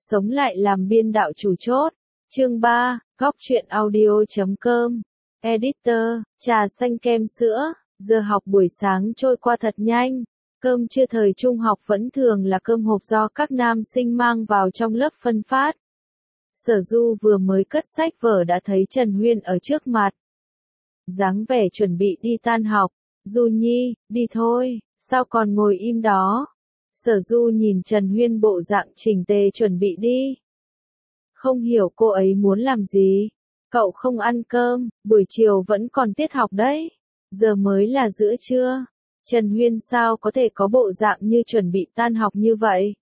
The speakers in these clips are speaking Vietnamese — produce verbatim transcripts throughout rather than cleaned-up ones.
sống lại làm biên đạo chủ chốt. Chương ba, góc truyện audio chấm com. Editor, trà xanh kem sữa, giờ học buổi sáng trôi qua thật nhanh. Cơm trưa thời trung học vẫn thường là cơm hộp do các nam sinh mang vào trong lớp phân phát. Sở Du vừa mới cất sách vở đã thấy Trần Huyên ở trước mặt. Dáng vẻ chuẩn bị đi tan học. Du Nhi, đi thôi, sao còn ngồi im đó? Sở Du nhìn Trần Huyên bộ dạng chỉnh tề chuẩn bị đi. Không hiểu cô ấy muốn làm gì. Cậu không ăn cơm, buổi chiều vẫn còn tiết học đấy. Giờ mới là giữa trưa. Trần Huyên sao có thể có bộ dạng như chuẩn bị tan học như vậy?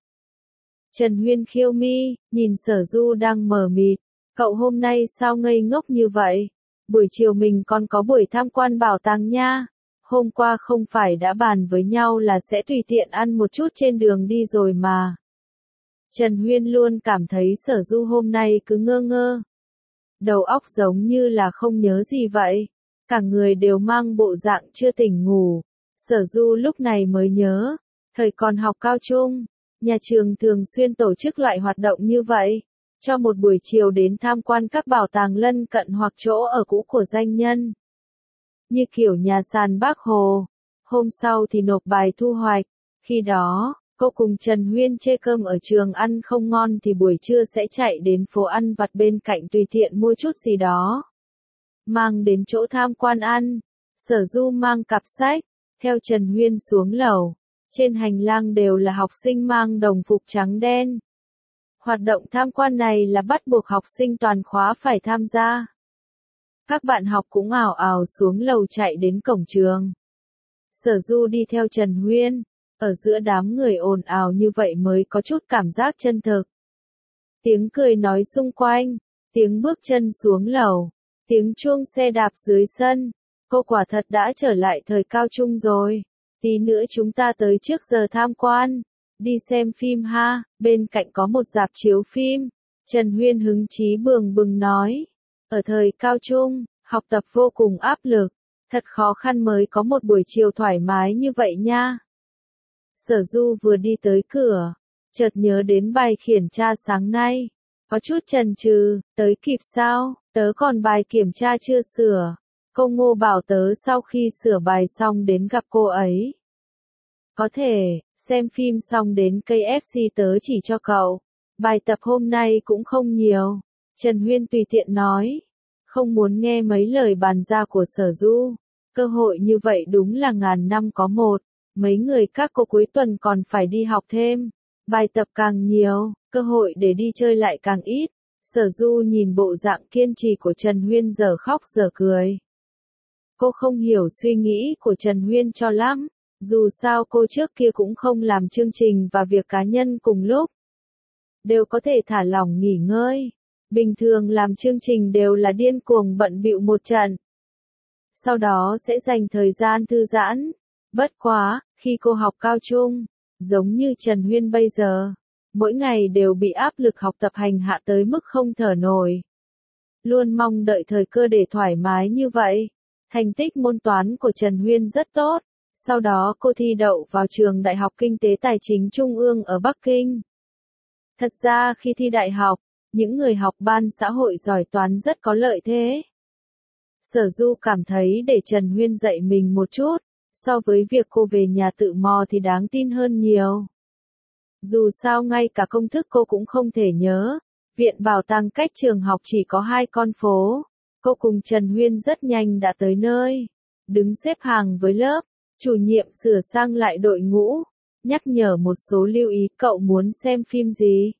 Trần Huyên khiêu mi, nhìn Sở Du đang mờ mịt. Cậu hôm nay sao ngây ngốc như vậy? Buổi chiều mình còn có buổi tham quan bảo tàng nha. Hôm qua không phải đã bàn với nhau là sẽ tùy tiện ăn một chút trên đường đi rồi mà. Trần Huyên luôn cảm thấy Sở Du hôm nay cứ ngơ ngơ. Đầu óc giống như là không nhớ gì vậy. Cả người đều mang bộ dạng chưa tỉnh ngủ. Sở Du lúc này mới nhớ. Thời còn học cao trung, nhà trường thường xuyên tổ chức loại hoạt động như vậy. Cho một buổi chiều đến tham quan các bảo tàng lân cận hoặc chỗ ở cũ của danh nhân. Như kiểu nhà sàn Bác Hồ. Hôm sau thì nộp bài thu hoạch. Khi đó, cô cùng Trần Huyên chê cơm ở trường ăn không ngon thì buổi trưa sẽ chạy đến phố ăn vặt bên cạnh tùy tiện mua chút gì đó. Mang đến chỗ tham quan ăn. Sở Du mang cặp sách, theo Trần Huyên xuống lầu. Trên hành lang đều là học sinh mang đồng phục trắng đen. Hoạt động tham quan này là bắt buộc học sinh toàn khóa phải tham gia. Các bạn học cũng ào ào xuống lầu chạy đến cổng trường. Sở Du đi theo Trần Huyên, ở giữa đám người ồn ào như vậy mới có chút cảm giác chân thực. Tiếng cười nói xung quanh, tiếng bước chân xuống lầu, tiếng chuông xe đạp dưới sân. Cô quả thật đã trở lại thời cao trung rồi. Tí nữa chúng ta tới trước giờ tham quan. Đi xem phim ha, bên cạnh có một rạp chiếu phim. Trần Huyên hứng chí bừng bừng nói. Ở thời cao trung, học tập vô cùng áp lực. Thật khó khăn mới có một buổi chiều thoải mái như vậy nha. Sở Du vừa đi tới cửa, chợt nhớ đến bài kiểm tra sáng nay. Có chút chần chừ, tới kịp sao, tớ còn bài kiểm tra chưa sửa. Cô Ngô bảo tớ sau khi sửa bài xong đến gặp cô ấy. Có thể, xem phim xong đến ca ép xê tớ chỉ cho cậu. Bài tập hôm nay cũng không nhiều. Trần Huyên tùy tiện nói. Không muốn nghe mấy lời bàn ra của Sở Du. Cơ hội như vậy đúng là ngàn năm có một. Mấy người các cô cuối tuần còn phải đi học thêm. Bài tập càng nhiều, cơ hội để đi chơi lại càng ít. Sở Du nhìn bộ dạng kiên trì của Trần Huyên giờ khóc giờ cười. Cô không hiểu suy nghĩ của Trần Huyên cho lắm. Dù sao cô trước kia cũng không làm chương trình và việc cá nhân cùng lúc. Đều có thể thả lỏng nghỉ ngơi. Bình thường làm chương trình đều là điên cuồng bận bịu một trận. Sau đó sẽ dành thời gian thư giãn. Bất quá, khi cô học cao trung, giống như Trần Huyên bây giờ, mỗi ngày đều bị áp lực học tập hành hạ tới mức không thở nổi. Luôn mong đợi thời cơ để thoải mái như vậy. Thành tích môn toán của Trần Huyên rất tốt. Sau đó cô thi đậu vào trường Đại học Kinh tế Tài chính Trung ương ở Bắc Kinh. Thật ra khi thi đại học, những người học ban xã hội giỏi toán rất có lợi thế. Sở Du cảm thấy để Trần Huyên dạy mình một chút, so với việc cô về nhà tự mò thì đáng tin hơn nhiều. Dù sao ngay cả công thức cô cũng không thể nhớ. Viện bảo tàng cách trường học chỉ có hai con phố. Cô cùng Trần Huyên rất nhanh đã tới nơi. Đứng xếp hàng với lớp, chủ nhiệm sửa sang lại đội ngũ, nhắc nhở một số lưu ý cậu muốn xem phim gì.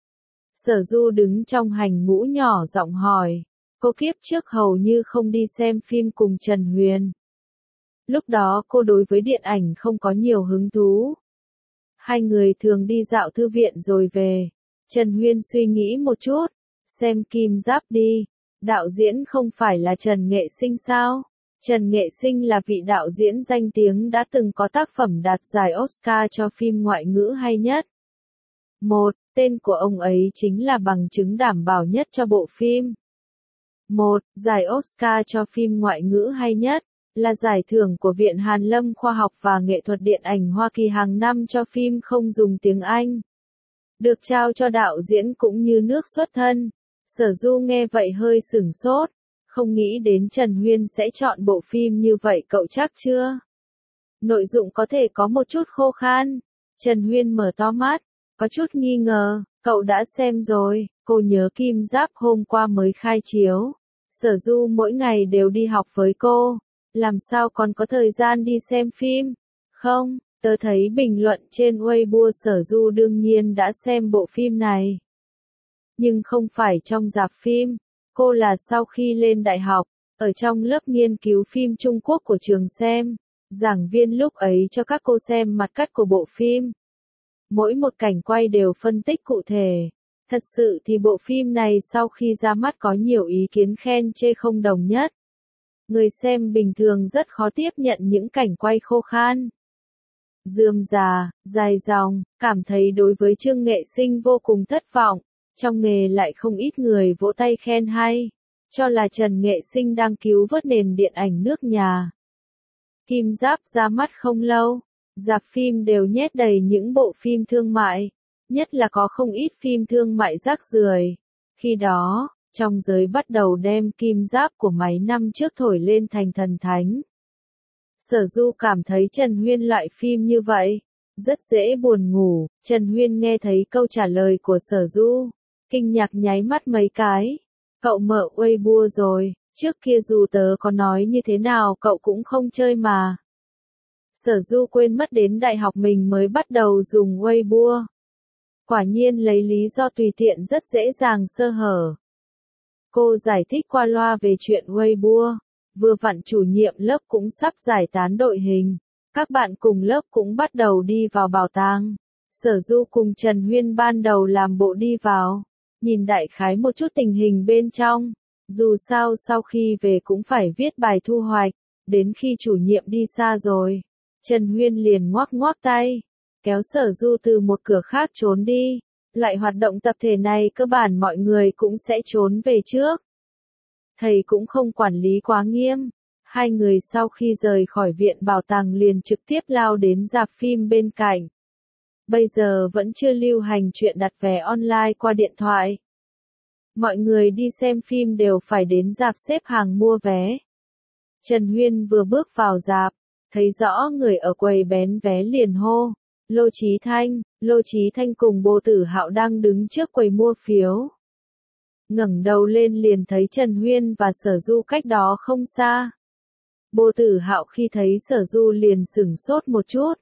Sở Du đứng trong hàng ngũ nhỏ giọng hỏi. Cô kiếp trước hầu như không đi xem phim cùng Trần Huyên. Lúc đó cô đối với điện ảnh không có nhiều hứng thú. Hai người thường đi dạo thư viện rồi về. Trần Huyên suy nghĩ một chút. Xem Kim Giáp đi. Đạo diễn không phải là Trần Nghệ Sinh sao? Trần Nghệ Sinh là vị đạo diễn danh tiếng đã từng có tác phẩm đạt giải Oscar cho phim ngoại ngữ hay nhất. Một, tên của ông ấy chính là bằng chứng đảm bảo nhất cho bộ phim. Một, giải Oscar cho phim ngoại ngữ hay nhất, là giải thưởng của Viện Hàn Lâm Khoa học và Nghệ thuật Điện ảnh Hoa Kỳ hàng năm cho phim không dùng tiếng Anh. được trao cho đạo diễn cũng như nước xuất thân. Sở Du nghe vậy hơi sửng sốt, không nghĩ đến Trần Huyên sẽ chọn bộ phim như vậy, cậu chắc chưa? Nội dung có thể có một chút khô khan. Trần Huyên mở to mắt, có chút nghi ngờ, cậu đã xem rồi, cô nhớ Kim Giáp hôm qua mới khai chiếu. Sở Du mỗi ngày đều đi học với cô, làm sao còn có thời gian đi xem phim? Không, tớ thấy bình luận trên Weibo Sở Du đương nhiên đã xem bộ phim này. Nhưng không phải trong rạp phim, cô là sau khi lên đại học, ở trong lớp nghiên cứu phim Trung Quốc của trường xem. Giảng viên lúc ấy cho các cô xem mặt cắt của bộ phim. Mỗi một cảnh quay đều phân tích cụ thể. Thật sự thì bộ phim này sau khi ra mắt có nhiều ý kiến khen chê không đồng nhất. Người xem bình thường rất khó tiếp nhận những cảnh quay khô khan, rườm rà, dài dòng, cảm thấy đối với Trương Nghệ Sinh vô cùng thất vọng. Trong nghề lại không ít người vỗ tay khen hay, cho là Trần Nghệ Sinh đang cứu vớt nền điện ảnh nước nhà. Kim Giáp ra mắt không lâu, rạp phim đều nhét đầy những bộ phim thương mại, nhất là có không ít phim thương mại rác rưởi. Khi đó, trong giới bắt đầu đem Kim Giáp của mấy năm trước thổi lên thành thần thánh. Sở Du cảm thấy Trần Huyên loại phim như vậy rất dễ buồn ngủ. Trần Huyên nghe thấy câu trả lời của Sở Du, kinh ngạc nháy mắt mấy cái. Cậu mở Weibo rồi, trước kia dù tớ có nói như thế nào cậu cũng không chơi mà. Sở Du quên mất đến đại học mình mới bắt đầu dùng Weibo. Quả nhiên lấy lý do tùy tiện rất dễ dàng sơ hở. Cô giải thích qua loa về chuyện Weibo. Vừa vặn chủ nhiệm lớp cũng sắp giải tán đội hình. Các bạn cùng lớp cũng bắt đầu đi vào bảo tàng. Sở Du cùng Trần Huyên ban đầu làm bộ đi vào, nhìn đại khái một chút tình hình bên trong. Dù sao sau khi về cũng phải viết bài thu hoạch. Đến khi chủ nhiệm đi xa rồi, Trần Huyên liền ngoắc ngoắc tay, kéo Sở Du từ một cửa khác trốn đi. Loại hoạt động tập thể này cơ bản mọi người cũng sẽ trốn về trước. Thầy cũng không quản lý quá nghiêm. Hai người sau khi rời khỏi viện bảo tàng liền trực tiếp lao đến rạp phim bên cạnh. Bây giờ vẫn chưa lưu hành chuyện đặt vé online qua điện thoại. Mọi người đi xem phim đều phải đến rạp xếp hàng mua vé. Trần Huyên vừa bước vào rạp, thấy rõ người ở quầy bán vé liền hô, Lô Chí Thanh. Lô Chí Thanh cùng Bồ Tử Hạo đang đứng trước quầy mua phiếu. Ngẩng đầu lên liền thấy Trần Huyên và Sở Du cách đó không xa. Bồ Tử Hạo khi thấy Sở Du liền sửng sốt một chút.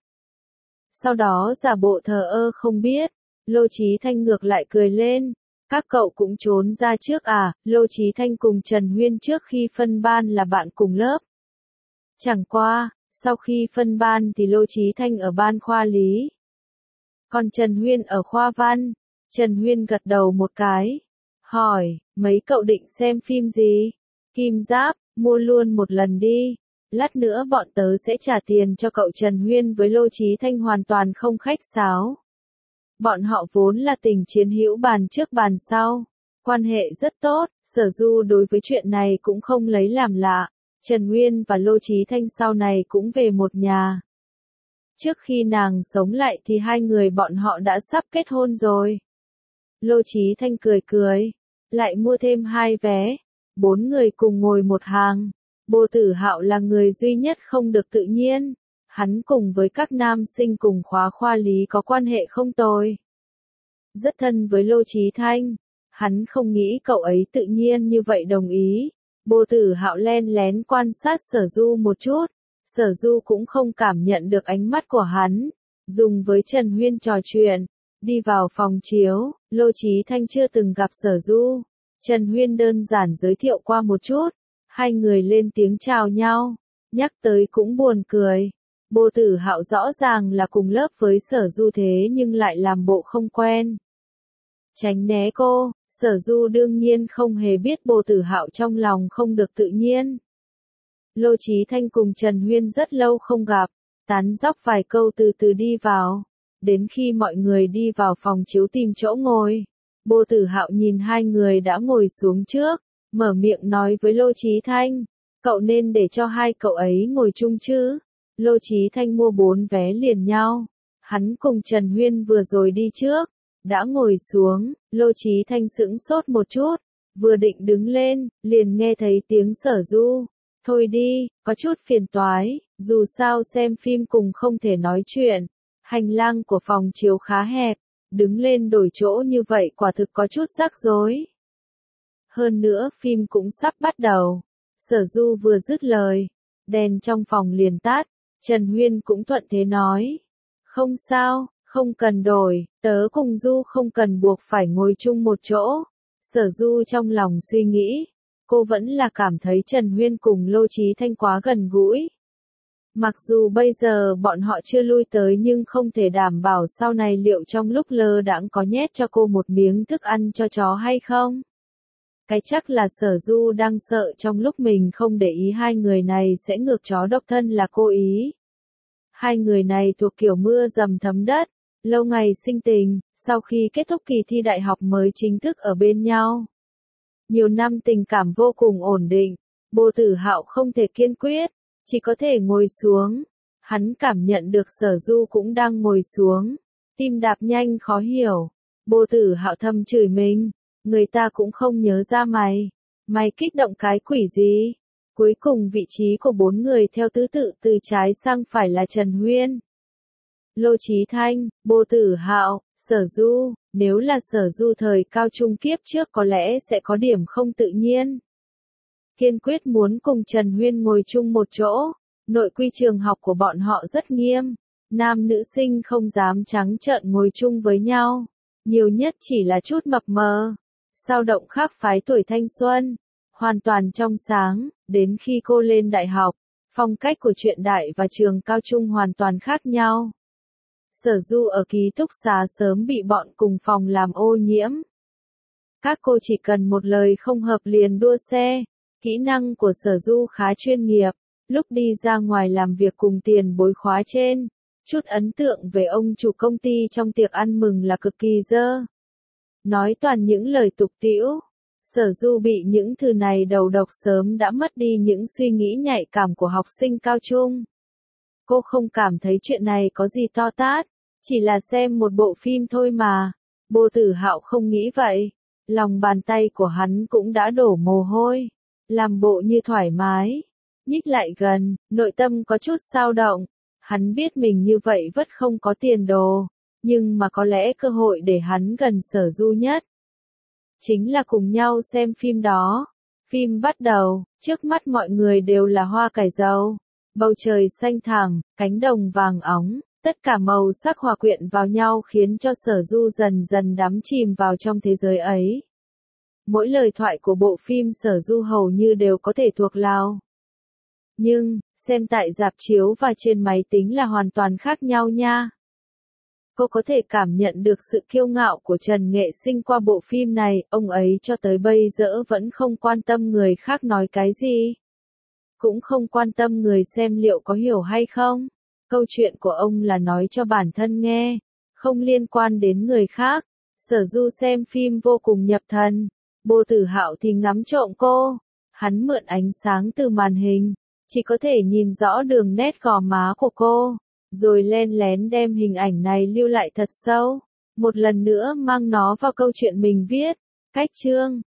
Sau đó giả bộ thờ ơ không biết. Lô Chí Thanh ngược lại cười lên. Các cậu cũng trốn ra trước à? Lô Chí Thanh cùng Trần Huyên trước khi phân ban là bạn cùng lớp. Chẳng qua, sau khi phân ban thì Lô Chí Thanh ở ban khoa lý, còn Trần Huyên ở khoa văn. Trần Huyên gật đầu một cái, hỏi, mấy cậu định xem phim gì? Kim Giáp, mua luôn một lần đi. Lát nữa bọn tớ sẽ trả tiền cho cậu. Trần Huyên với Lô Chí Thanh hoàn toàn không khách sáo. Bọn họ vốn là tình chiến hữu bàn trước bàn sau, quan hệ rất tốt. Sở Du đối với chuyện này cũng không lấy làm lạ. Trần Huyên và Lô Chí Thanh sau này cũng về một nhà. Trước khi nàng sống lại thì hai người bọn họ đã sắp kết hôn rồi. Lô Chí Thanh cười cười, lại mua thêm hai vé, bốn người cùng ngồi một hàng. Bồ Tử Hạo là người duy nhất không được tự nhiên. Hắn cùng với các nam sinh cùng khóa khoa lý có quan hệ không tồi, rất thân với Lô Chí Thanh. Hắn không nghĩ cậu ấy tự nhiên như vậy đồng ý. Bồ Tử Hạo len lén quan sát Sở Du một chút. Sở Du cũng không cảm nhận được ánh mắt của hắn. Dùng với Trần Huyên trò chuyện. Đi vào phòng chiếu, Lô Chí Thanh chưa từng gặp Sở Du. Trần Huyên đơn giản giới thiệu qua một chút. Hai người lên tiếng chào nhau. Nhắc tới cũng buồn cười. Bồ Tử Hạo rõ ràng là cùng lớp với Sở Du thế nhưng lại làm bộ không quen, tránh né cô. Sở Du đương nhiên không hề biết Bồ Tử Hạo trong lòng không được tự nhiên. Lô Chí Thanh cùng Trần Huyên rất lâu không gặp, tán dóc vài câu từ từ đi vào. Đến khi mọi người đi vào phòng chiếu tìm chỗ ngồi, Bồ Tử Hạo nhìn hai người đã ngồi xuống trước, mở miệng nói với Lô Chí Thanh, cậu nên để cho hai cậu ấy ngồi chung chứ. Lô Chí Thanh mua bốn vé liền nhau. Hắn cùng Trần Huyên vừa rồi đi trước, đã ngồi xuống, Lô Chí Thanh sững sốt một chút, vừa định đứng lên, liền nghe thấy tiếng Sở Du. Thôi đi, có chút phiền toái, dù sao xem phim cùng không thể nói chuyện. Hành lang của phòng chiếu khá hẹp, đứng lên đổi chỗ như vậy quả thực có chút rắc rối. Hơn nữa phim cũng sắp bắt đầu. Sở Du vừa dứt lời, đèn trong phòng liền tắt, Trần Huyên cũng thuận thế nói. Không sao, không cần đổi, tớ cùng Du không cần buộc phải ngồi chung một chỗ. Sở Du trong lòng suy nghĩ, cô vẫn là cảm thấy Trần Huyên cùng Lô Chí Thanh quá gần gũi. Mặc dù bây giờ bọn họ chưa lui tới nhưng không thể đảm bảo sau này liệu trong lúc lơ đãng có nhét cho cô một miếng thức ăn cho chó hay không. Cái chắc là Sở Du đang sợ trong lúc mình không để ý hai người này sẽ ngược chó độc thân là cố ý. Hai người này thuộc kiểu mưa dầm thấm đất, lâu ngày sinh tình, sau khi kết thúc kỳ thi đại học mới chính thức ở bên nhau. Nhiều năm tình cảm vô cùng ổn định, Bồ Tử Hạo không thể kiên quyết, chỉ có thể ngồi xuống. Hắn cảm nhận được Sở Du cũng đang ngồi xuống, tim đạp nhanh khó hiểu. Bồ Tử Hạo thầm chửi mình, người ta cũng không nhớ ra mày, mày kích động cái quỷ gì? Cuối cùng vị trí của bốn người theo thứ tự từ trái sang phải là Trần Huyên, Lô Chí Thanh, Bồ Tử Hạo, Sở Du. Nếu là Sở Du thời cao trung kiếp trước có lẽ sẽ có điểm không tự nhiên. Kiên quyết muốn cùng Trần Huyên ngồi chung một chỗ. Nội quy trường học của bọn họ rất nghiêm, nam nữ sinh không dám trắng trợn ngồi chung với nhau, nhiều nhất chỉ là chút mập mờ. Sao động khác phái tuổi thanh xuân, hoàn toàn trong sáng. Đến khi cô lên đại học, phong cách của truyện đại và trường cao trung hoàn toàn khác nhau. Sở Du ở ký túc xá sớm bị bọn cùng phòng làm ô nhiễm. Các cô chỉ cần một lời không hợp liền đua xe. Kỹ năng của Sở Du khá chuyên nghiệp, lúc đi ra ngoài làm việc cùng tiền bối khóa trên. Chút ấn tượng về ông chủ công ty trong tiệc ăn mừng là cực kỳ dơ. Nói toàn những lời tục tĩu. Sở Du bị những thứ này đầu độc sớm đã mất đi những suy nghĩ nhạy cảm của học sinh cao trung. Cô không cảm thấy chuyện này có gì to tát, chỉ là xem một bộ phim thôi mà. Bồ Tử Hạo không nghĩ vậy, lòng bàn tay của hắn cũng đã đổ mồ hôi, làm bộ như thoải mái, nhích lại gần, nội tâm có chút dao động. Hắn biết mình như vậy vất không có tiền đồ, nhưng mà có lẽ cơ hội để hắn gần Sở Du nhất chính là cùng nhau xem phim đó. Phim bắt đầu, trước mắt mọi người đều là hoa cải dầu, bầu trời xanh thẳm, cánh đồng vàng óng, tất cả màu sắc hòa quyện vào nhau khiến cho Sở Du dần dần đắm chìm vào trong thế giới ấy. Mỗi lời thoại của bộ phim Sở Du hầu như đều có thể thuộc lòng. Nhưng, xem tại rạp chiếu và trên máy tính là hoàn toàn khác nhau nha. Cô có thể cảm nhận được sự kiêu ngạo của Trần Nghệ Sinh qua bộ phim này, ông ấy cho tới bây giờ vẫn không quan tâm người khác nói cái gì. Cũng không quan tâm người xem liệu có hiểu hay không. Câu chuyện của ông là nói cho bản thân nghe, không liên quan đến người khác. Sở Du xem phim vô cùng nhập thần. Bồ Tử Hạo thì ngắm trộm cô. Hắn mượn ánh sáng từ màn hình, chỉ có thể nhìn rõ đường nét gò má của cô, rồi len lén đem hình ảnh này lưu lại thật sâu. Một lần nữa mang nó vào câu chuyện mình viết. Cách chương